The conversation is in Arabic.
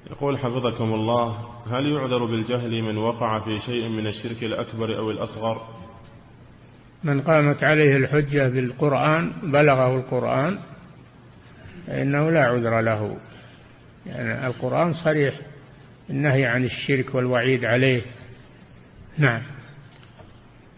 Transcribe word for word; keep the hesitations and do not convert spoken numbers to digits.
يقول حفظكم الله: هل يعذر بالجهل من وقع في شيء من الشرك الأكبر أو الأصغر؟ من قامت عليه الحجة بالقرآن بلغه القرآن فإنه لا عذر له، يعني القرآن صريح النهي عن الشرك والوعيد عليه. نعم.